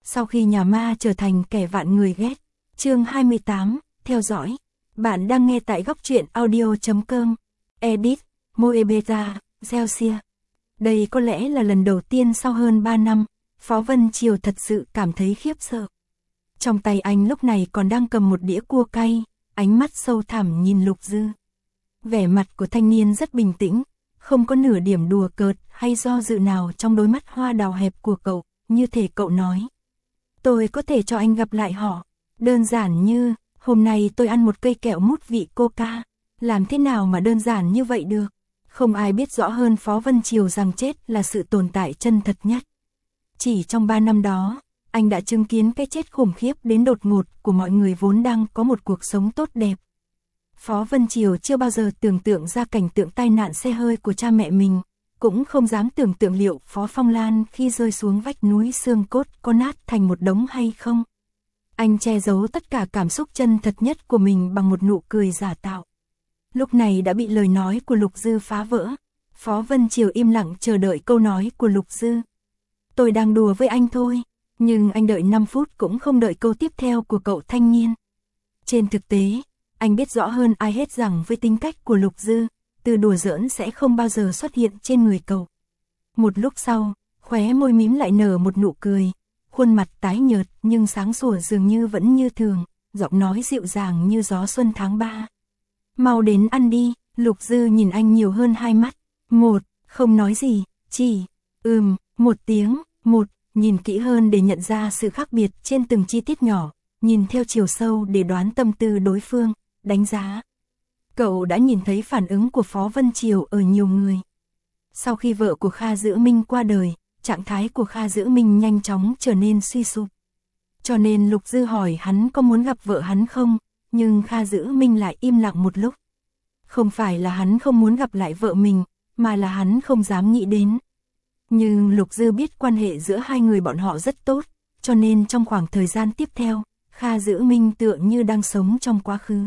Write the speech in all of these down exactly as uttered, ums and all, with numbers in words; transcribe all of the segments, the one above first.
sau khi nhà ma trở thành kẻ vạn người ghét. Chương hai mươi tám, theo dõi. Bạn đang nghe tại góc truyện audio chấm com. Edit, Moebeta, Celsius. Đây có lẽ là lần đầu tiên sau hơn ba năm, Phó Vân Triều thật sự cảm thấy khiếp sợ. Trong tay anh lúc này còn đang cầm một đĩa cua cay, ánh mắt sâu thẳm nhìn Lục Dư. Vẻ mặt của thanh niên rất bình tĩnh, không có nửa điểm đùa cợt hay do dự nào trong đôi mắt hoa đào hẹp của cậu, như thể cậu nói. Tôi có thể cho anh gặp lại họ, đơn giản như, hôm nay tôi ăn một cây kẹo mút vị coca, làm thế nào mà đơn giản như vậy được. Không ai biết rõ hơn Phó Vân Triều rằng chết là sự tồn tại chân thật nhất. Chỉ trong ba năm đó, anh đã chứng kiến cái chết khủng khiếp đến đột ngột của mọi người vốn đang có một cuộc sống tốt đẹp. Phó Vân Triều chưa bao giờ tưởng tượng ra cảnh tượng tai nạn xe hơi của cha mẹ mình, cũng không dám tưởng tượng liệu Phó Phong Lan khi rơi xuống vách núi xương cốt có nát thành một đống hay không. Anh che giấu tất cả cảm xúc chân thật nhất của mình bằng một nụ cười giả tạo. Lúc này đã bị lời nói của Lục Dư phá vỡ. Phó Vân Triều im lặng chờ đợi câu nói của Lục Dư. Tôi đang đùa với anh thôi, nhưng anh đợi năm phút cũng không đợi câu tiếp theo của cậu thanh niên. Trên thực tế, anh biết rõ hơn ai hết rằng với tính cách của Lục Dư, từ đùa giỡn sẽ không bao giờ xuất hiện trên người cậu. Một lúc sau, khóe môi mím lại nở một nụ cười, khuôn mặt tái nhợt nhưng sáng sủa dường như vẫn như thường, giọng nói dịu dàng như gió xuân tháng ba. Mau đến ăn đi. Lục Dư nhìn anh nhiều hơn hai mắt. Một, không nói gì, chỉ, ừm, một tiếng, một, nhìn kỹ hơn để nhận ra sự khác biệt trên từng chi tiết nhỏ, nhìn theo chiều sâu để đoán tâm tư đối phương, đánh giá. Cậu đã nhìn thấy phản ứng của Phó Vân Triều ở nhiều người. Sau khi vợ của Kha Dữ Minh qua đời, trạng thái của Kha Dữ Minh nhanh chóng trở nên suy sụp. Cho nên Lục Dư hỏi hắn có muốn gặp vợ hắn không, nhưng Kha Dữ Minh lại im lặng một lúc. Không phải là hắn không muốn gặp lại vợ mình, mà là hắn không dám nghĩ đến. Nhưng Lục Dư biết quan hệ giữa hai người bọn họ rất tốt, cho nên trong khoảng thời gian tiếp theo, Kha Dữ Minh tựa như đang sống trong quá khứ.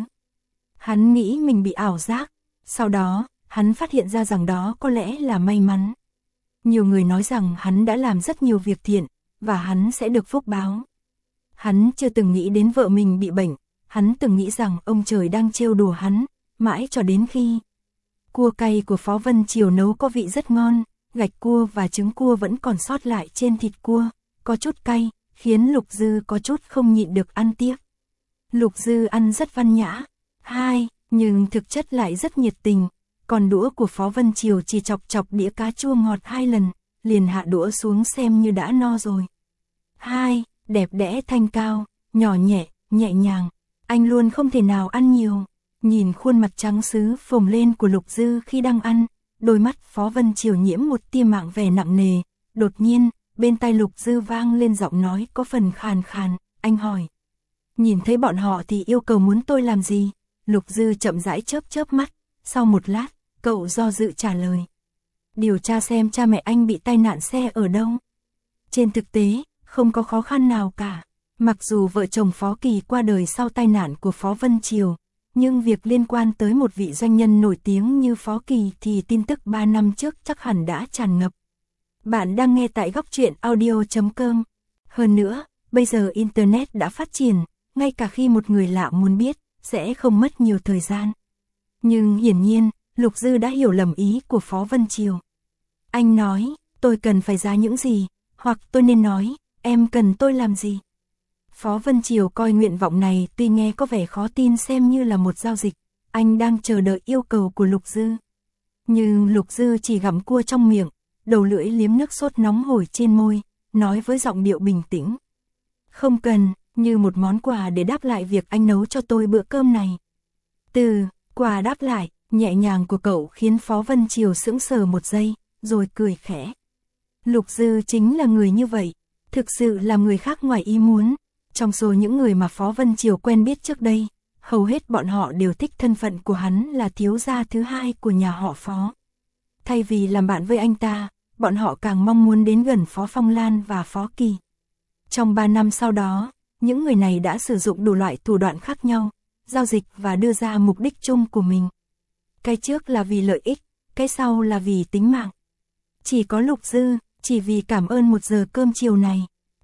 Hắn nghĩ mình bị ảo giác, sau đó, hắn phát hiện ra rằng đó có lẽ là may mắn. Nhiều người nói rằng hắn đã làm rất nhiều việc thiện, và hắn sẽ được phúc báo. Hắn chưa từng nghĩ đến vợ mình bị bệnh, hắn từng nghĩ rằng ông trời đang trêu đùa hắn, mãi cho đến khi cua cay của Phó Vân Triều nấu có vị rất ngon, gạch cua và trứng cua vẫn còn sót lại trên thịt cua, có chút cay, khiến Lục Dư có chút không nhịn được ăn tiếp. Lục Dư ăn rất văn nhã, hai, nhưng thực chất lại rất nhiệt tình, còn đũa của Phó Vân Triều chỉ chọc chọc đĩa cá chua ngọt hai lần, liền hạ đũa xuống xem như đã no rồi. Hai, đẹp đẽ thanh cao, nhỏ nhẹ, nhẹ nhàng, anh luôn không thể nào ăn nhiều. Nhìn khuôn mặt trắng sứ phồng lên của Lục Dư khi đang ăn, đôi mắt Phó Vân Triều nhiễm một tia mạng vẻ nặng nề. Đột nhiên, bên tai Lục Dư vang lên giọng nói có phần khàn khàn, anh hỏi. Nhìn thấy bọn họ thì yêu cầu muốn tôi làm gì? Lục Dư chậm rãi chớp chớp mắt, sau một lát, cậu do dự trả lời. Điều tra xem cha mẹ anh bị tai nạn xe ở đâu. Trên thực tế, không có khó khăn nào cả. Mặc dù vợ chồng Phó Kỳ qua đời sau tai nạn của Phó Vân Triều, nhưng việc liên quan tới một vị doanh nhân nổi tiếng như Phó Kỳ thì tin tức ba năm trước chắc hẳn đã tràn ngập. Bạn đang nghe tại góc truyện audio chấm com. Hơn nữa, bây giờ Internet đã phát triển, ngay cả khi một người lạ muốn biết, sẽ không mất nhiều thời gian. Nhưng hiển nhiên, Lục Dư đã hiểu lầm ý của Phó Vân Triều. Anh nói, tôi cần phải ra những gì, hoặc tôi nên nói, em cần tôi làm gì? Phó Vân Triều coi nguyện vọng này tuy nghe có vẻ khó tin xem như là một giao dịch, anh đang chờ đợi yêu cầu của Lục Dư. Nhưng Lục Dư chỉ gặm cua trong miệng, đầu lưỡi liếm nước sốt nóng hổi trên môi, nói với giọng điệu bình tĩnh. Không cần, như một món quà để đáp lại việc anh nấu cho tôi bữa cơm này. Từ, quà đáp lại, nhẹ nhàng của cậu khiến Phó Vân Triều sững sờ một giây, rồi cười khẽ. Lục Dư chính là người như vậy, thực sự làm người khác ngoài ý muốn. Trong số những người mà Phó Vân Triều quen biết trước đây, hầu hết bọn họ đều thích thân phận của hắn là thiếu gia thứ hai của nhà họ Phó. Thay vì làm bạn với anh ta, bọn họ càng mong muốn đến gần Phó Phong Lan và Phó Kỳ. Trong ba năm sau đó, những người này đã sử dụng đủ loại thủ đoạn khác nhau, giao dịch và đưa ra mục đích chung của mình. Cái trước là vì lợi ích, cái sau là vì tính mạng. Chỉ có Lục Dư, chỉ vì cảm ơn một giờ cơm chiều này,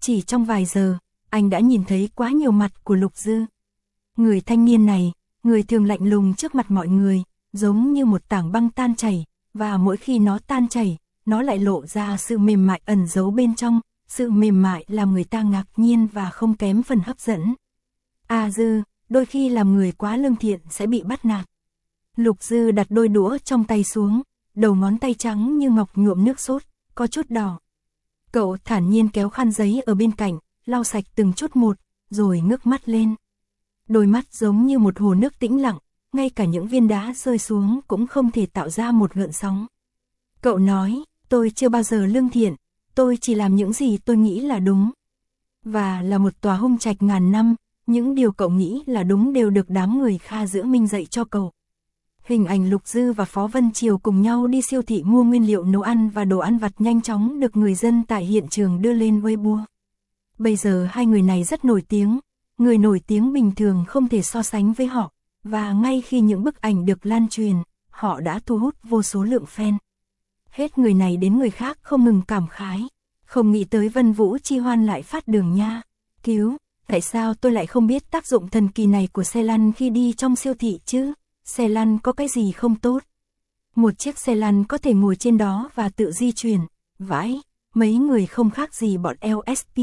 Chỉ trong vài giờ, anh đã nhìn thấy quá nhiều mặt của Lục Dư. Người thanh niên này, người thường lạnh lùng trước mặt mọi người, giống như một tảng băng tan chảy, và mỗi khi nó tan chảy, nó lại lộ ra sự mềm mại ẩn giấu bên trong, sự mềm mại làm người ta ngạc nhiên và không kém phần hấp dẫn. A Dư, đôi khi làm người quá lương thiện sẽ bị bắt nạt. Lục Dư đặt đôi đũa trong tay xuống, đầu ngón tay trắng như ngọc nhuộm nước sốt, có chút đỏ. Cậu thản nhiên kéo khăn giấy ở bên cạnh, lau sạch từng chút một, rồi ngước mắt lên. Đôi mắt giống như một hồ nước tĩnh lặng, ngay cả những viên đá rơi xuống cũng không thể tạo ra một gợn sóng. Cậu nói, tôi chưa bao giờ lương thiện, tôi chỉ làm những gì tôi nghĩ là đúng. Và là một tòa hung trạch ngàn năm, những điều cậu nghĩ là đúng đều được đám người Kha Dưỡng Minh dạy cho cậu. Hình ảnh Lục Dư và Phó Vân Triều cùng nhau đi siêu thị mua nguyên liệu nấu ăn và đồ ăn vặt nhanh chóng được người dân tại hiện trường đưa lên Weibo. Bây giờ hai người này rất nổi tiếng, người nổi tiếng bình thường không thể so sánh với họ, và ngay khi những bức ảnh được lan truyền, họ đã thu hút vô số lượng fan. Hết người này đến người khác không ngừng cảm khái, không nghĩ tới Vân Vũ Chi Hoan lại phát đường nha. Cứu, tại sao tôi lại không biết tác dụng thần kỳ này của xe lăn khi đi trong siêu thị chứ? Xe lăn có cái gì không tốt? Một chiếc xe lăn có thể ngồi trên đó và tự di chuyển, vãi, mấy người không khác gì bọn lờ ét pê.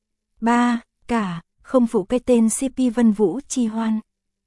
ba. Cả, không phụ cái tên xê pê Vân Vũ Chi Hoan.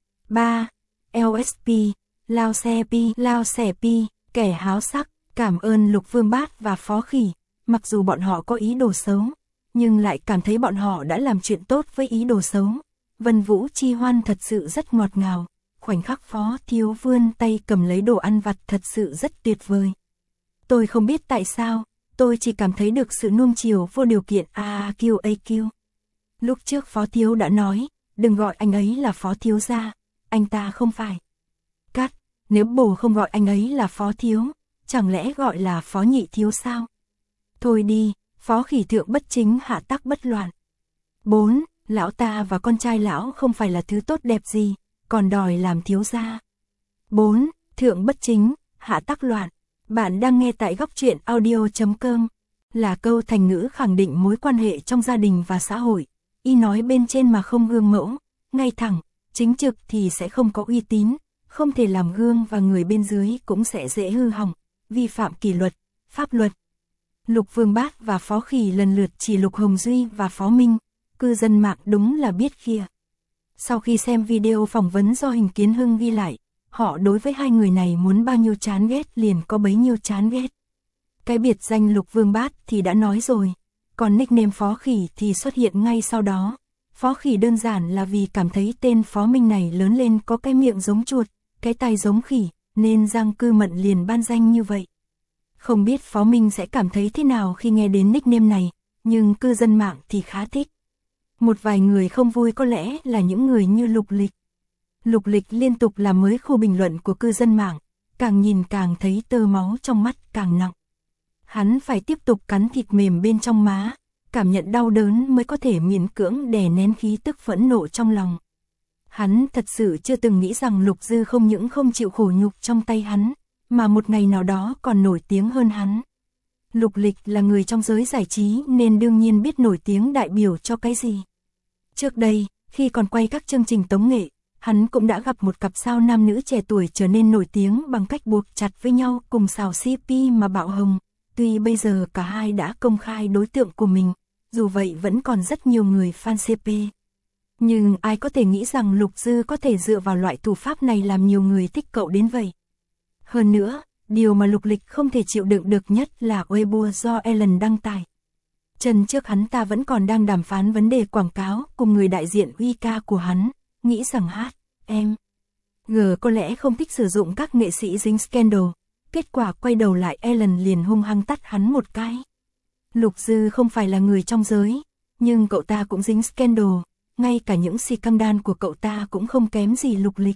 ba. lờ ét pê, Lao Xe Pi, Lao Xẻ Pi, kẻ háo sắc, cảm ơn Lục Vương Bát và Phó Khỉ, mặc dù bọn họ có ý đồ xấu, nhưng lại cảm thấy bọn họ đã làm chuyện tốt với ý đồ xấu. Vân Vũ Chi Hoan thật sự rất ngọt ngào, khoảnh khắc Phó Thiếu vươn tay cầm lấy đồ ăn vặt thật sự rất tuyệt vời. Tôi không biết tại sao, tôi chỉ cảm thấy được sự nuông chiều vô điều kiện a quy a quy. Lúc trước Phó Thiếu đã nói, đừng gọi anh ấy là Phó Thiếu gia, anh ta không phải. Cắt, nếu bồ không gọi anh ấy là Phó Thiếu, chẳng lẽ gọi là Phó Nhị Thiếu sao? Thôi đi, Phó Khỉ thượng bất chính hạ tắc bất loạn. bốn. Lão ta và con trai lão không phải là thứ tốt đẹp gì, còn đòi làm thiếu gia. bốn. Thượng bất chính, hạ tắc loạn. Bạn đang nghe tại góc truyện audio chấm com, là câu thành ngữ khẳng định mối quan hệ trong gia đình và xã hội. Y nói bên trên mà không gương mẫu, ngay thẳng, chính trực thì sẽ không có uy tín, không thể làm gương và người bên dưới cũng sẽ dễ hư hỏng, vi phạm kỷ luật, pháp luật. Lục Vương Bát và Phó Khỉ lần lượt chỉ Lục Hồng Duy và Phó Minh, cư dân mạng đúng là biết kia. Sau khi xem video phỏng vấn do Hình Kiến Hưng ghi lại, họ đối với hai người này muốn bao nhiêu chán ghét liền có bấy nhiêu chán ghét. Cái biệt danh Lục Vương Bát thì đã nói rồi, còn nickname Phó Khỉ thì xuất hiện ngay sau đó. Phó Khỉ đơn giản là vì cảm thấy tên Phó Minh này lớn lên có cái miệng giống chuột, cái tai giống khỉ, nên Giang Cư Mận liền ban danh như vậy. Không biết Phó Minh sẽ cảm thấy thế nào khi nghe đến nickname này, nhưng cư dân mạng thì khá thích. Một vài người không vui có lẽ là những người như Lục Lịch. Lục Lịch liên tục làm mới khu bình luận của cư dân mạng, càng nhìn càng thấy tơ máu trong mắt càng nặng. Hắn phải tiếp tục cắn thịt mềm bên trong má, cảm nhận đau đớn mới có thể miễn cưỡng đè nén khí tức phẫn nộ trong lòng. Hắn thật sự chưa từng nghĩ rằng Lục Dư không những không chịu khổ nhục trong tay hắn, mà một ngày nào đó còn nổi tiếng hơn hắn. Lục Lịch là người trong giới giải trí nên đương nhiên biết nổi tiếng đại biểu cho cái gì. Trước đây, khi còn quay các chương trình tống nghệ, hắn cũng đã gặp một cặp sao nam nữ trẻ tuổi trở nên nổi tiếng bằng cách buộc chặt với nhau cùng xào xê pê mà bạo hồng. Tuy bây giờ cả hai đã công khai đối tượng của mình, dù vậy vẫn còn rất nhiều người fan xê pê. Nhưng ai có thể nghĩ rằng Lục Dư có thể dựa vào loại thủ pháp này làm nhiều người thích cậu đến vậy. Hơn nữa, điều mà Lục Lịch không thể chịu đựng được nhất là Weibo do Ellen đăng tải. Chân trước hắn ta vẫn còn đang đàm phán vấn đề quảng cáo cùng người đại diện uy ca của hắn, nghĩ rằng hát, em, G có lẽ không thích sử dụng các nghệ sĩ dính scandal. Kết quả quay đầu lại Ellen liền hung hăng tắt hắn một cái. Lục Dư không phải là người trong giới, nhưng cậu ta cũng dính scandal, ngay cả những scandal của cậu ta cũng không kém gì Lục Lịch.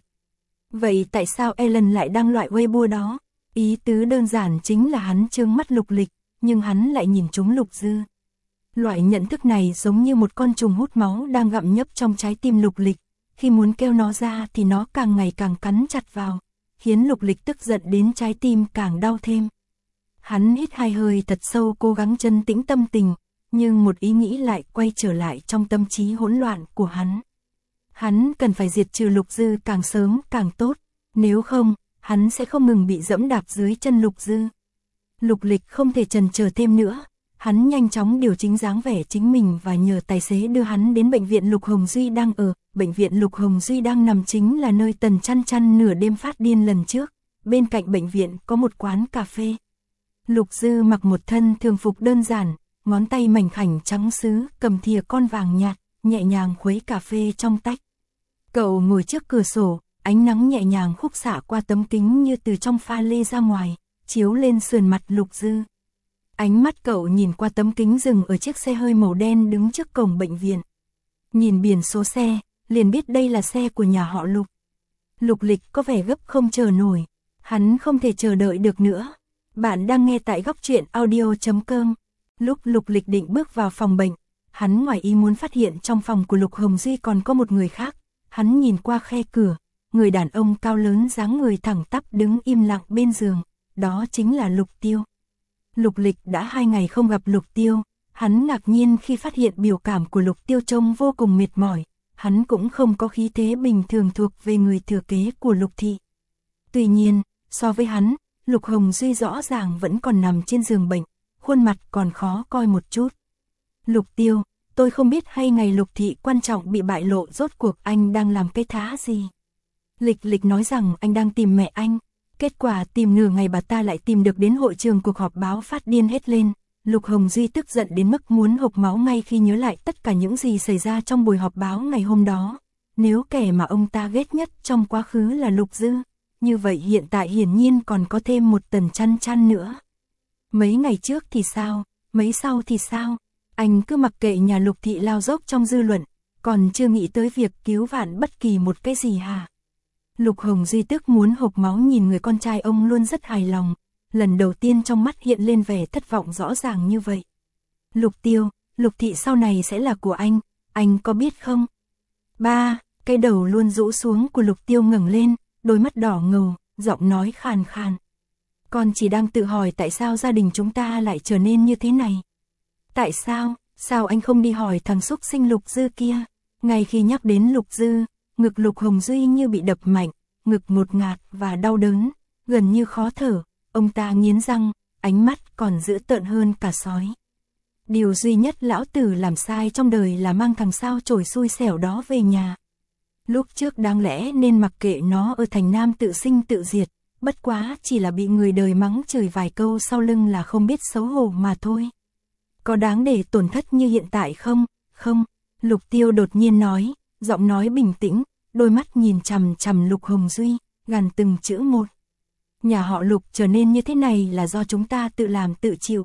Vậy tại sao Ellen lại đăng loại Weibo đó? Ý tứ đơn giản chính là hắn trướng mắt Lục Lịch, nhưng hắn lại nhìn trúng Lục Dư. Loại nhận thức này giống như một con trùng hút máu đang gặm nhấp trong trái tim Lục Lịch, khi muốn kêu nó ra thì nó càng ngày càng cắn chặt vào, khiến Lục Lịch tức giận đến trái tim càng đau thêm. Hắn hít hai hơi thật sâu cố gắng trấn tĩnh tâm tình, nhưng một ý nghĩ lại quay trở lại trong tâm trí hỗn loạn của hắn. Hắn cần phải diệt trừ Lục Dư càng sớm càng tốt, nếu không, hắn sẽ không ngừng bị dẫm đạp dưới chân Lục Dư. Lục Lịch không thể chần chờ thêm nữa, hắn nhanh chóng điều chỉnh dáng vẻ chính mình và nhờ tài xế đưa hắn đến bệnh viện Lục Hồng Duy đang ở. Bệnh viện Lục Hồng Duy đang nằm chính là nơi Tần Chăn Chăn nửa đêm phát điên lần trước, bên cạnh bệnh viện có một quán cà phê. Lục Dư mặc một thân thường phục đơn giản, ngón tay mảnh khảnh trắng sứ cầm thìa con vàng nhạt, nhẹ nhàng khuấy cà phê trong tách. Cậu ngồi trước cửa sổ, ánh nắng nhẹ nhàng khúc xạ qua tấm kính như từ trong pha lê ra ngoài, chiếu lên sườn mặt Lục Dư. Ánh mắt cậu nhìn qua tấm kính dừng ở chiếc xe hơi màu đen đứng trước cổng bệnh viện. Nhìn biển số xe, liền biết đây là xe của nhà họ Lục. Lục Lịch có vẻ gấp không chờ nổi, hắn không thể chờ đợi được nữa. Bạn đang nghe tại góc truyện audio chấm com. Lúc Lục Lịch định bước vào phòng bệnh, hắn ngoài ý muốn phát hiện trong phòng của Lục Hồng Duy còn có một người khác. Hắn nhìn qua khe cửa, người đàn ông cao lớn dáng người thẳng tắp đứng im lặng bên giường, đó chính là Lục Tiêu. Lục Lịch đã hai ngày không gặp Lục Tiêu, hắn ngạc nhiên khi phát hiện biểu cảm của Lục Tiêu trông vô cùng mệt mỏi, hắn cũng không có khí thế bình thường thuộc về người thừa kế của Lục thị. Tuy nhiên, so với hắn, Lục Hồng Duy rõ ràng vẫn còn nằm trên giường bệnh, khuôn mặt còn khó coi một chút. Lục Tiêu, tôi không biết hay ngày Lục thị quan trọng bị bại lộ rốt cuộc anh đang làm cái thá gì. Lịch Lịch nói rằng anh đang tìm mẹ anh, kết quả tìm nửa ngày bà ta lại tìm được đến hội trường cuộc họp báo phát điên hết lên. Lục Hồng Duy tức giận đến mức muốn hộc máu ngay khi nhớ lại tất cả những gì xảy ra trong buổi họp báo ngày hôm đó. Nếu kẻ mà ông ta ghét nhất trong quá khứ là Lục Dư, như vậy hiện tại hiển nhiên còn có thêm một Tần Chăn Chăn nữa. Mấy ngày trước thì sao, mấy sau thì sao, anh cứ mặc kệ nhà Lục thị lao dốc trong dư luận, còn chưa nghĩ tới việc cứu vãn bất kỳ một cái gì hả? Lục Hồng Duy tức muốn hộc máu nhìn người con trai ông luôn rất hài lòng, lần đầu tiên trong mắt hiện lên vẻ thất vọng rõ ràng như vậy. Lục Tiêu, Lục thị sau này sẽ là của anh, anh có biết không? Ba, cái đầu luôn rũ xuống của Lục Tiêu ngẩng lên, đôi mắt đỏ ngầu, giọng nói khàn khàn. Con chỉ đang tự hỏi tại sao gia đình chúng ta lại trở nên như thế này. Tại sao, sao anh không đi hỏi thằng xúc sinh Lục Dư kia? Ngay khi nhắc đến Lục Dư, ngực Lục Hồng Duy như bị đập mạnh, ngực ngột ngạt và đau đớn, gần như khó thở, ông ta nghiến răng, ánh mắt còn dữ tợn hơn cả sói. Điều duy nhất lão tử làm sai trong đời là mang thằng sao chổi xui xẻo đó về nhà. Lúc trước đáng lẽ nên mặc kệ nó ở thành Nam tự sinh tự diệt, bất quá chỉ là bị người đời mắng chửi vài câu sau lưng là không biết xấu hổ mà thôi. Có đáng để tổn thất như hiện tại không? Không, Lục Tiêu đột nhiên nói, giọng nói bình tĩnh, đôi mắt nhìn chằm chằm Lục Hồng Duy, gằn từng chữ một. Nhà họ Lục trở nên như thế này là do chúng ta tự làm tự chịu.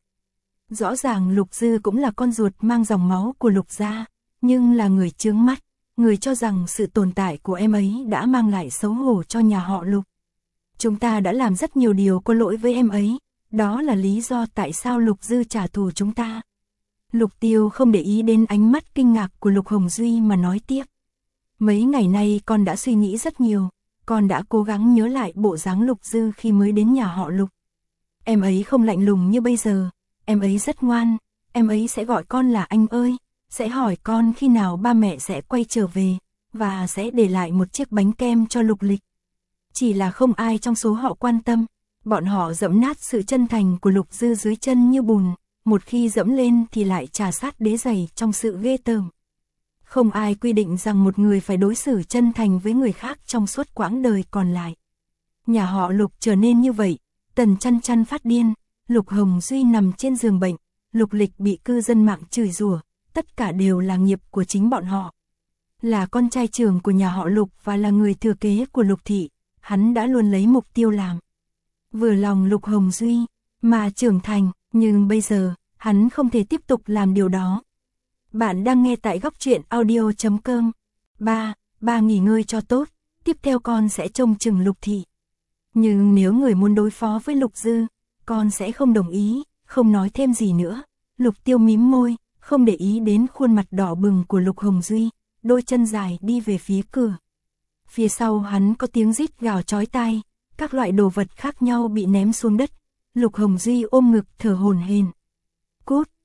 Rõ ràng Lục Dư cũng là con ruột mang dòng máu của Lục gia, nhưng là người chướng mắt, người cho rằng sự tồn tại của em ấy đã mang lại xấu hổ cho nhà họ Lục. Chúng ta đã làm rất nhiều điều có lỗi với em ấy, đó là lý do tại sao Lục Dư trả thù chúng ta. Lục Tiêu không để ý đến ánh mắt kinh ngạc của Lục Hồng Duy mà nói tiếp. Mấy ngày nay con đã suy nghĩ rất nhiều, con đã cố gắng nhớ lại bộ dáng Lục Dư khi mới đến nhà họ Lục. Em ấy không lạnh lùng như bây giờ, em ấy rất ngoan, em ấy sẽ gọi con là anh ơi, sẽ hỏi con khi nào ba mẹ sẽ quay trở về, và sẽ để lại một chiếc bánh kem cho Lục Lịch. Chỉ là không ai trong số họ quan tâm, bọn họ dẫm nát sự chân thành của Lục Dư dưới chân như bùn, một khi dẫm lên thì lại trà sát đế giày trong sự ghê tởm. Không ai quy định rằng một người phải đối xử chân thành với người khác trong suốt quãng đời còn lại. Nhà họ Lục trở nên như vậy, Tần Chăn Chăn phát điên, Lục Hồng Duy nằm trên giường bệnh, Lục Lịch bị cư dân mạng chửi rủa, tất cả đều là nghiệp của chính bọn họ. Là con trai trưởng của nhà họ Lục và là người thừa kế của Lục thị, hắn đã luôn lấy mục tiêu làm vừa lòng Lục Hồng Duy mà trưởng thành, nhưng bây giờ, hắn không thể tiếp tục làm điều đó. Bạn đang nghe tại góc truyện audio chấm com. Ba, ba nghỉ ngơi cho tốt, tiếp theo con sẽ trông chừng Lục thị. Nhưng nếu người muốn đối phó với Lục Dư, con sẽ không đồng ý, không nói thêm gì nữa. Lục Tiêu mím môi, không để ý đến khuôn mặt đỏ bừng của Lục Hồng Duy, đôi chân dài đi về phía cửa. Phía sau hắn có tiếng rít gào chói tai, các loại đồ vật khác nhau bị ném xuống đất. Lục Hồng Duy ôm ngực thở hổn hển. Cút,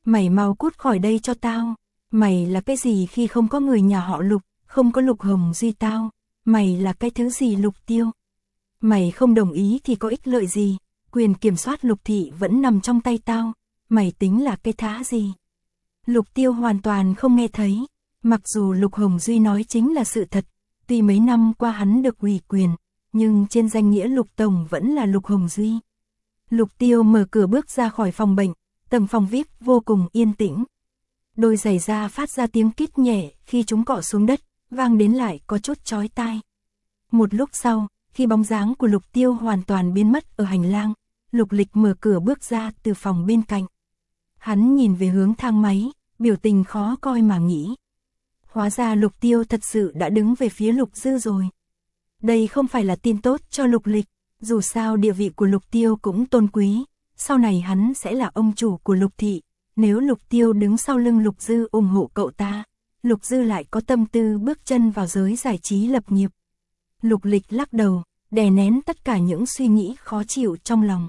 Mày mau cút khỏi đây cho tao. Mày là cái gì khi không có người nhà họ Lục, không có Lục Hồng Duy tao? Mày là cái thứ gì Lục Tiêu? Mày không đồng ý thì có ích lợi gì? Quyền kiểm soát Lục thị vẫn nằm trong tay tao. Mày tính là cái thá gì? Lục Tiêu hoàn toàn không nghe thấy. Mặc dù Lục Hồng Duy nói chính là sự thật, tuy mấy năm qua hắn được ủy quyền, nhưng trên danh nghĩa Lục Tổng vẫn là Lục Hồng Duy. Lục Tiêu mở cửa bước ra khỏi phòng bệnh, tầng phòng vi ai pi vô cùng yên tĩnh. Đôi giày da phát ra tiếng kít nhẹ khi chúng cọ xuống đất, vang đến lại có chút chói tai. Một lúc sau, khi bóng dáng của Lục Tiêu hoàn toàn biến mất ở hành lang, Lục Lịch mở cửa bước ra từ phòng bên cạnh. Hắn nhìn về hướng thang máy, biểu tình khó coi mà nghĩ. Hóa ra Lục Tiêu thật sự đã đứng về phía Lục Dư rồi. Đây không phải là tin tốt cho Lục Lịch, dù sao địa vị của Lục Tiêu cũng tôn quý, sau này hắn sẽ là ông chủ của Lục thị. Nếu Lục Tiêu đứng sau lưng Lục Dư ủng hộ cậu ta, Lục Dư lại có tâm tư bước chân vào giới giải trí lập nghiệp. Lục Lịch lắc đầu, đè nén tất cả những suy nghĩ khó chịu trong lòng.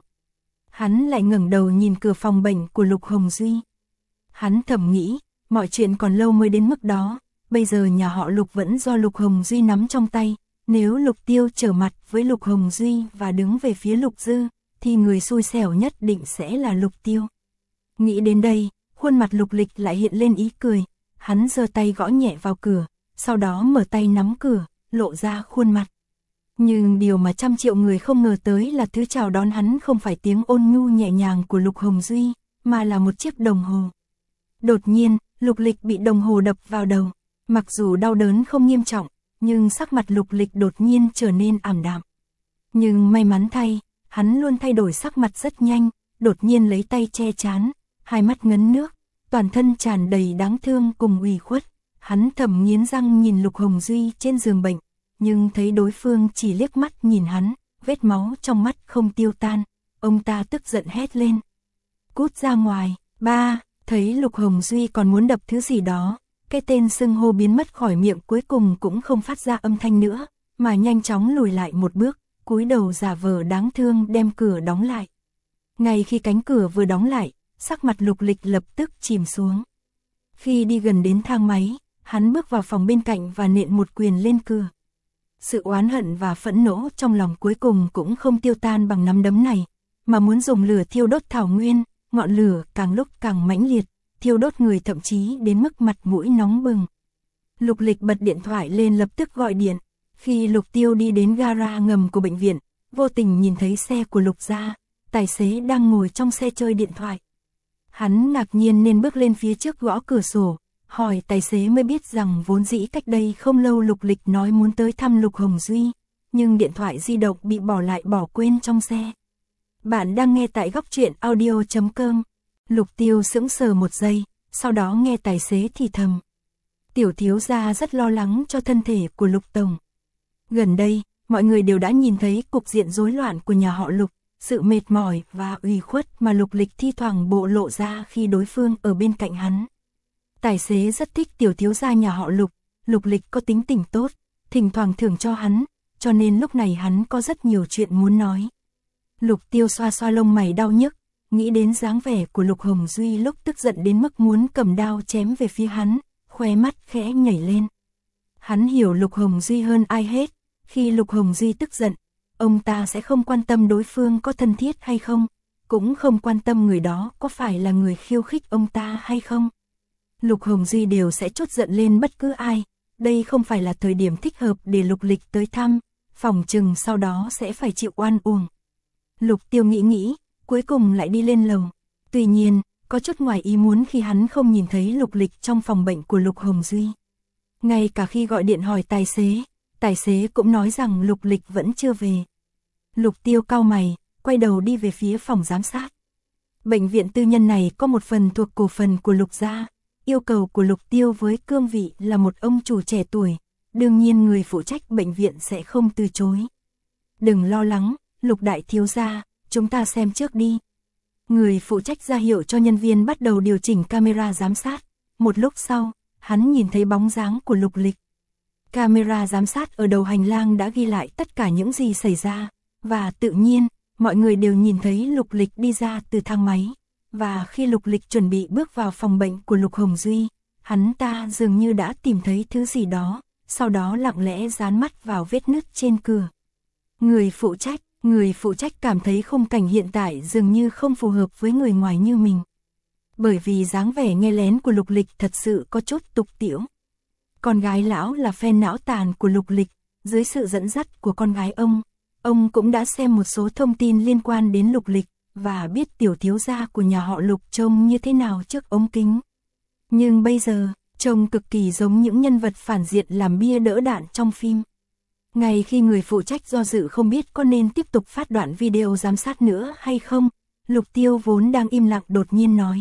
Hắn lại ngẩng đầu nhìn cửa phòng bệnh của Lục Hồng Duy. Hắn thầm nghĩ, mọi chuyện còn lâu mới đến mức đó, bây giờ nhà họ Lục vẫn do Lục Hồng Duy nắm trong tay. Nếu Lục Tiêu trở mặt với Lục Hồng Duy và đứng về phía Lục Dư, thì người xui xẻo nhất định sẽ là Lục Tiêu. Nghĩ đến đây, khuôn mặt Lục Lịch lại hiện lên ý cười, hắn giơ tay gõ nhẹ vào cửa, sau đó mở tay nắm cửa, lộ ra khuôn mặt. Nhưng điều mà trăm triệu người không ngờ tới là thứ chào đón hắn không phải tiếng ôn nhu nhẹ nhàng của Lục Hồng Duy, mà là một chiếc đồng hồ. Đột nhiên, Lục Lịch bị đồng hồ đập vào đầu, mặc dù đau đớn không nghiêm trọng, nhưng sắc mặt Lục Lịch đột nhiên trở nên ảm đạm. Nhưng may mắn thay, hắn luôn thay đổi sắc mặt rất nhanh, đột nhiên lấy tay che trán, hai mắt ngấn nước, toàn thân tràn đầy đáng thương cùng ủy khuất. Hắn thầm nghiến răng nhìn Lục Hồng Duy trên giường bệnh, nhưng thấy đối phương chỉ liếc mắt nhìn hắn, vết máu trong mắt không tiêu tan. Ông ta tức giận hét lên. Cút ra ngoài, ba, thấy Lục Hồng Duy còn muốn đập thứ gì đó. Cái tên xưng hô biến mất khỏi miệng cuối cùng cũng không phát ra âm thanh nữa, mà nhanh chóng lùi lại một bước, cúi đầu giả vờ đáng thương đem cửa đóng lại. Ngay khi cánh cửa vừa đóng lại, sắc mặt Lục Lịch lập tức chìm xuống. Khi đi gần đến thang máy, hắn bước vào phòng bên cạnh và nện một quyền lên cửa. Sự oán hận và phẫn nộ trong lòng cuối cùng cũng không tiêu tan bằng nắm đấm này, mà muốn dùng lửa thiêu đốt thảo nguyên, ngọn lửa càng lúc càng mãnh liệt, thiêu đốt người thậm chí đến mức mặt mũi nóng bừng. Lục Lịch bật điện thoại lên lập tức gọi điện. Khi Lục Tiêu đi đến gara ngầm của bệnh viện, vô tình nhìn thấy xe của Lục gia, tài xế đang ngồi trong xe chơi điện thoại. Hắn ngạc nhiên nên bước lên phía trước gõ cửa sổ, hỏi tài xế mới biết rằng vốn dĩ cách đây không lâu Lục Lịch nói muốn tới thăm Lục Hồng Duy, nhưng điện thoại di động bị bỏ lại bỏ quên trong xe. Bạn đang nghe tại góc truyện audio chấm com. Lục Tiêu sững sờ một giây, sau đó nghe tài xế thì thầm. Tiểu thiếu gia rất lo lắng cho thân thể của Lục Tổng. Gần đây, mọi người đều đã nhìn thấy cục diện rối loạn của nhà họ Lục, sự mệt mỏi và ủy khuất mà Lục Lịch thi thoảng bộ lộ ra khi đối phương ở bên cạnh hắn. Tài xế rất thích tiểu thiếu gia nhà họ Lục, Lục Lịch có tính tình tốt, thỉnh thoảng thưởng cho hắn, cho nên lúc này hắn có rất nhiều chuyện muốn nói. Lục Tiêu xoa xoa lông mày đau nhức, nghĩ đến dáng vẻ của Lục Hồng Duy lúc tức giận đến mức muốn cầm đao chém về phía hắn, khóe mắt khẽ nhảy lên. Hắn hiểu Lục Hồng Duy hơn ai hết, khi Lục Hồng Duy tức giận, ông ta sẽ không quan tâm đối phương có thân thiết hay không, cũng không quan tâm người đó có phải là người khiêu khích ông ta hay không. Lục Hồng Duy đều sẽ trút giận lên bất cứ ai, đây không phải là thời điểm thích hợp để Lục Lịch tới thăm, phòng chừng sau đó sẽ phải chịu oan uổng. Lục Tiêu nghĩ nghĩ, cuối cùng lại đi lên lầu. Tuy nhiên, có chút ngoài ý muốn khi hắn không nhìn thấy Lục Lịch trong phòng bệnh của Lục Hồng Duy. Ngay cả khi gọi điện hỏi tài xế, tài xế cũng nói rằng Lục Lịch vẫn chưa về. Lục Tiêu cau mày, quay đầu đi về phía phòng giám sát. Bệnh viện tư nhân này có một phần thuộc cổ phần của Lục gia, yêu cầu của Lục Tiêu với cương vị là một ông chủ trẻ tuổi, đương nhiên người phụ trách bệnh viện sẽ không từ chối. Đừng lo lắng, Lục đại thiếu gia, chúng ta xem trước đi. Người phụ trách ra hiệu cho nhân viên bắt đầu điều chỉnh camera giám sát. Một lúc sau, hắn nhìn thấy bóng dáng của Lục Lịch. Camera giám sát ở đầu hành lang đã ghi lại tất cả những gì xảy ra, và tự nhiên, mọi người đều nhìn thấy Lục Lịch đi ra từ thang máy, và khi Lục Lịch chuẩn bị bước vào phòng bệnh của Lục Hồng Duy, hắn ta dường như đã tìm thấy thứ gì đó, sau đó lặng lẽ dán mắt vào vết nứt trên cửa. Người phụ trách, người phụ trách cảm thấy khung cảnh hiện tại dường như không phù hợp với người ngoài như mình. Bởi vì dáng vẻ nghe lén của Lục Lịch thật sự có chút tục tĩu. Con gái lão là fan não tàn của Lục Lịch, dưới sự dẫn dắt của con gái ông, ông cũng đã xem một số thông tin liên quan đến Lục Lịch, và biết tiểu thiếu gia của nhà họ Lục trông như thế nào trước ống kính. Nhưng bây giờ, trông cực kỳ giống những nhân vật phản diện làm bia đỡ đạn trong phim. Ngay khi người phụ trách do dự không biết có nên tiếp tục phát đoạn video giám sát nữa hay không, Lục Tiêu vốn đang im lặng đột nhiên nói.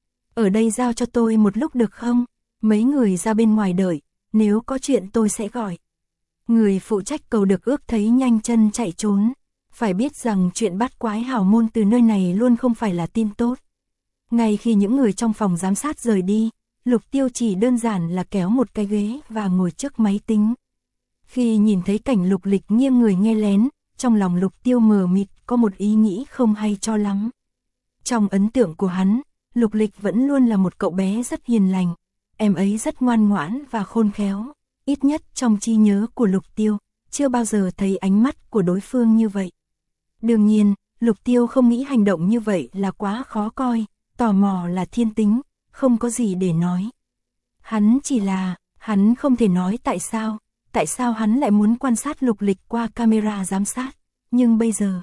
Ở đây giao cho tôi một lúc được không? Mấy người ra bên ngoài đợi, nếu có chuyện tôi sẽ gọi. Người phụ trách cầu được ước thấy nhanh chân chạy trốn. Phải biết rằng chuyện bắt quái hào môn từ nơi này luôn không phải là tin tốt. Ngay khi những người trong phòng giám sát rời đi, Lục Tiêu chỉ đơn giản là kéo một cái ghế và ngồi trước máy tính. Khi nhìn thấy cảnh Lục Lịch nghiêng người nghe lén, trong lòng Lục Tiêu mờ mịt có một ý nghĩ không hay cho lắm. Trong ấn tượng của hắn, Lục Lịch vẫn luôn là một cậu bé rất hiền lành, em ấy rất ngoan ngoãn và khôn khéo, ít nhất trong trí nhớ của Lục Tiêu, chưa bao giờ thấy ánh mắt của đối phương như vậy. Đương nhiên, Lục Tiêu không nghĩ hành động như vậy là quá khó coi, tò mò là thiên tính, không có gì để nói. Hắn chỉ là, hắn không thể nói tại sao, tại sao hắn lại muốn quan sát Lục Lịch qua camera giám sát, nhưng bây giờ,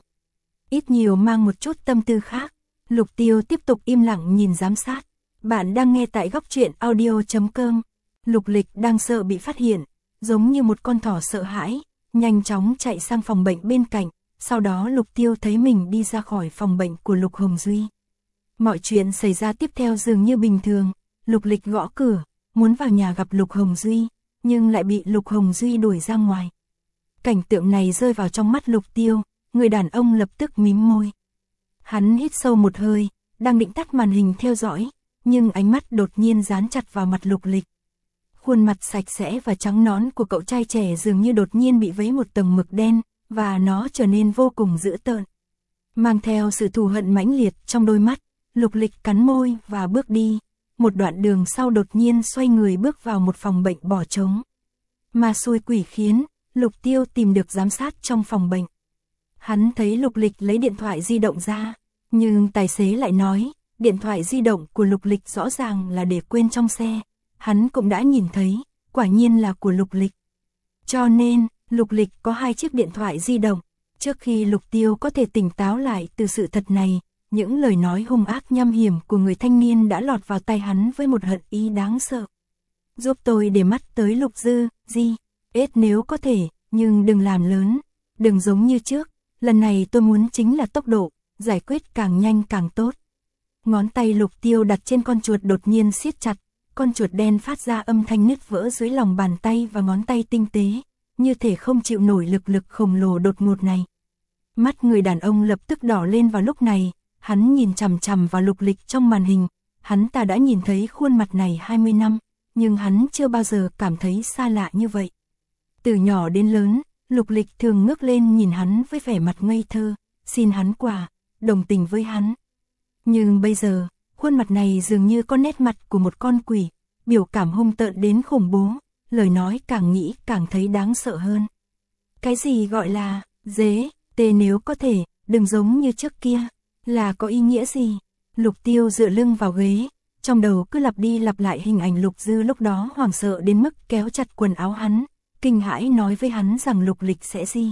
ít nhiều mang một chút tâm tư khác. Lục Tiêu tiếp tục im lặng nhìn giám sát. Bạn đang nghe tại góc truyện audio chấm com. Lục Lịch đang sợ bị phát hiện, giống như một con thỏ sợ hãi, nhanh chóng chạy sang phòng bệnh bên cạnh. Sau đó Lục Tiêu thấy mình đi ra khỏi phòng bệnh của Lục Hồng Duy. Mọi chuyện xảy ra tiếp theo dường như bình thường. Lục Lịch gõ cửa, muốn vào nhà gặp Lục Hồng Duy, nhưng lại bị Lục Hồng Duy đuổi ra ngoài. Cảnh tượng này rơi vào trong mắt Lục Tiêu, người đàn ông lập tức mím môi. Hắn hít sâu một hơi, đang định tắt màn hình theo dõi, nhưng ánh mắt đột nhiên dán chặt vào mặt Lục Lịch. Khuôn mặt sạch sẽ và trắng nõn của cậu trai trẻ dường như đột nhiên bị vấy một tầng mực đen, và nó trở nên vô cùng dữ tợn. Mang theo sự thù hận mãnh liệt trong đôi mắt, Lục Lịch cắn môi và bước đi. Một đoạn đường sau đột nhiên xoay người bước vào một phòng bệnh bỏ trống. Mà xui quỷ khiến, Lục Tiêu tìm được giám sát trong phòng bệnh. Hắn thấy Lục Lịch lấy điện thoại di động ra, nhưng tài xế lại nói, điện thoại di động của Lục Lịch rõ ràng là để quên trong xe. Hắn cũng đã nhìn thấy, quả nhiên là của Lục Lịch. Cho nên, Lục Lịch có hai chiếc điện thoại di động. Trước khi Lục Tiêu có thể tỉnh táo lại từ sự thật này, những lời nói hung ác nham hiểm của người thanh niên đã lọt vào tai hắn với một hận ý đáng sợ. Giúp tôi để mắt tới Lục Dư, Di, ết nếu có thể, nhưng đừng làm lớn, đừng giống như trước, lần này tôi muốn chính là tốc độ, giải quyết càng nhanh càng tốt. Ngón tay Lục Tiêu đặt trên con chuột đột nhiên siết chặt, con chuột đen phát ra âm thanh nứt vỡ dưới lòng bàn tay và ngón tay tinh tế, như thể không chịu nổi lực lực khổng lồ đột ngột này. Mắt người đàn ông lập tức đỏ lên vào lúc này, hắn nhìn chằm chằm vào Lục Lịch trong màn hình, hắn ta đã nhìn thấy khuôn mặt này hai mươi năm, nhưng hắn chưa bao giờ cảm thấy xa lạ như vậy. Từ nhỏ đến lớn, Lục Lịch thường ngước lên nhìn hắn với vẻ mặt ngây thơ, xin hắn quà, đồng tình với hắn. Nhưng bây giờ, khuôn mặt này dường như có nét mặt của một con quỷ, biểu cảm hung tợn đến khủng bố, lời nói càng nghĩ càng thấy đáng sợ hơn. Cái gì gọi là, dế, tê nếu có thể, đừng giống như trước kia, là có ý nghĩa gì? Lục Tiêu dựa lưng vào ghế, trong đầu cứ lặp đi lặp lại hình ảnh Lục Dư lúc đó hoảng sợ đến mức kéo chặt quần áo hắn, kinh hãi nói với hắn rằng Lục Lịch sẽ gì.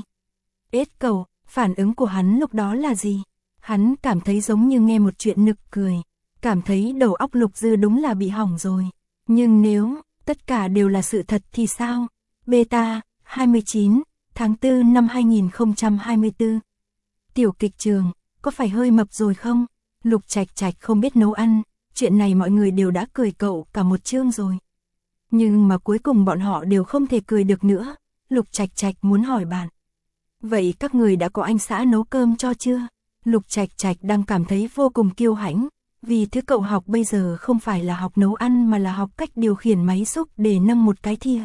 Ết cầu, phản ứng của hắn lúc đó là gì? Hắn cảm thấy giống như nghe một chuyện nực cười, cảm thấy đầu óc Lục Dư đúng là bị hỏng rồi. Nhưng nếu tất cả đều là sự thật thì sao? Beta, hai mươi chín, tháng tư năm hai nghìn không trăm hai mươi tư. Tiểu kịch trường, có phải hơi mập rồi không? Lục Trạch Trạch không biết nấu ăn, chuyện này mọi người đều đã cười cậu cả một chương rồi. Nhưng mà cuối cùng bọn họ đều không thể cười được nữa. Lục Trạch Trạch muốn hỏi bạn. Vậy các người đã có anh xã nấu cơm cho chưa? Lục Trạch Trạch đang cảm thấy vô cùng kiêu hãnh, vì thứ cậu học bây giờ không phải là học nấu ăn mà là học cách điều khiển máy xúc để nâng một cái thìa.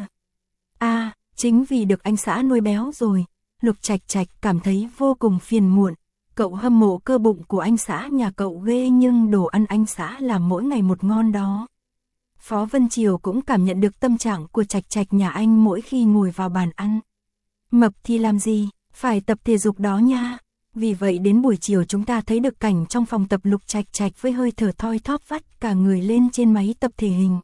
À, chính vì được anh xã nuôi béo rồi, Lục Trạch Trạch cảm thấy vô cùng phiền muộn, Cậu hâm mộ cơ bụng của anh xã nhà cậu ghê nhưng đồ ăn anh xã làm mỗi ngày một ngon đó. Phó Vân Triều cũng cảm nhận được tâm trạng của Trạch Trạch nhà anh mỗi khi ngồi vào bàn ăn. Mập thì làm gì, phải tập thể dục đó nha. Vì vậy đến buổi chiều chúng ta thấy được cảnh trong phòng tập Lục Trạch Trạch với hơi thở thoi thóp vắt cả người lên trên máy tập thể hình.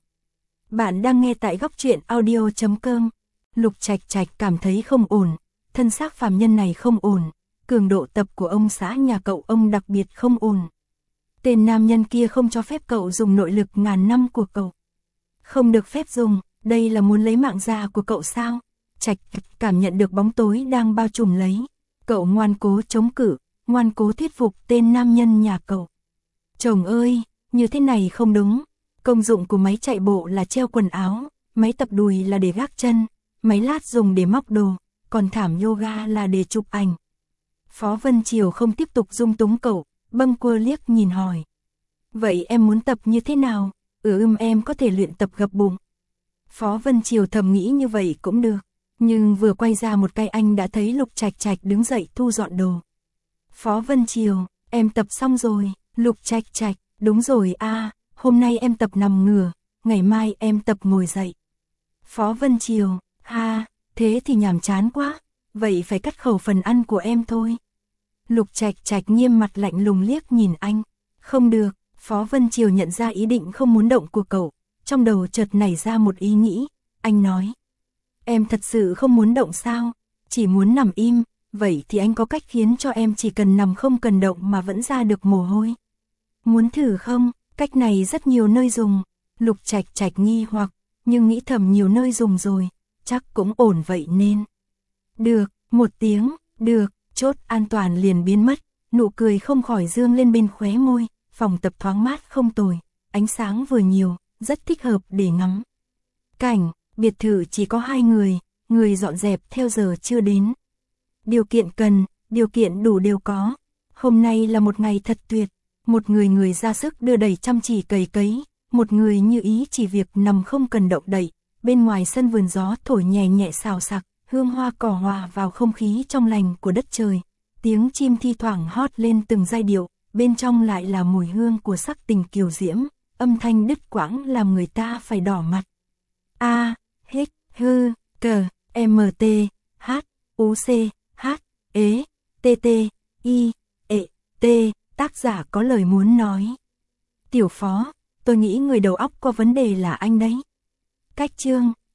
Bạn đang nghe tại góc truyện audio chấm com. Lục Trạch Trạch cảm thấy không ổn, thân xác phàm nhân này không ổn, cường độ tập của ông xã nhà cậu ông đặc biệt không ổn. Tên nam nhân kia không cho phép cậu dùng nội lực ngàn năm của cậu. Không được phép dùng, đây là muốn lấy mạng già của cậu sao? Trạch cảm nhận được bóng tối đang bao trùm lấy. Cậu ngoan cố chống cự, ngoan cố thuyết phục tên nam nhân nhà cậu. Chồng ơi, như thế này không đúng. Công dụng của máy chạy bộ là treo quần áo, máy tập đùi là để gác chân, máy lát dùng để móc đồ, còn thảm yoga là để chụp ảnh. Phó Vân Triều không tiếp tục dung túng cậu, bâng quơ liếc nhìn hỏi. Vậy em muốn tập như thế nào? Ừ ưm em có thể luyện tập gập bụng. Phó Vân Triều thầm nghĩ như vậy cũng được. Nhưng vừa quay ra một cái anh đã thấy Lục Trạch Trạch đứng dậy thu dọn đồ. Phó Vân Triều, em tập xong rồi. Lục Trạch Trạch, đúng rồi a, hôm nay em tập nằm ngửa, ngày mai em tập ngồi dậy. Phó Vân Triều, ha, thế thì nhàm chán quá, vậy phải cắt khẩu phần ăn của em thôi. Lục Trạch Trạch nghiêm mặt lạnh lùng liếc nhìn anh. Không được, Phó Vân Triều nhận ra ý định không muốn động của cậu, trong đầu chợt nảy ra một ý nghĩ, anh nói. Em thật sự không muốn động sao, chỉ muốn nằm im, vậy thì anh có cách khiến cho em chỉ cần nằm không cần động mà vẫn ra được mồ hôi. Muốn thử không, cách này rất nhiều nơi dùng. Lục Trạch Trạch nghi hoặc, nhưng nghĩ thầm nhiều nơi dùng rồi, chắc cũng ổn vậy nên. Được, một tiếng, được, chốt an toàn liền biến mất, nụ cười không khỏi dương lên bên khóe môi, phòng tập thoáng mát không tồi, ánh sáng vừa nhiều, rất thích hợp để ngắm cảnh. Biệt thự chỉ có hai người, người dọn dẹp theo giờ chưa đến. Điều kiện cần, điều kiện đủ đều có. Hôm nay là một ngày thật tuyệt, một người người ra sức đưa đẩy chăm chỉ cày cấy, một người như ý chỉ việc nằm không cần động đậy. Bên ngoài sân vườn gió thổi nhẹ nhẹ xào xạc, hương hoa cỏ hòa vào không khí trong lành của đất trời. Tiếng chim thi thoảng hót lên từng giai điệu, bên trong lại là mùi hương của sắc tình kiều diễm, âm thanh đứt quãng làm người ta phải đỏ mặt. A Hích, hư, cờ, M T, H, U C, H, ế, T T, I, E, T, tác giả có lời muốn nói. Tiểu Phó, tôi nghĩ người đầu óc có vấn đề là anh đấy. Cách chương,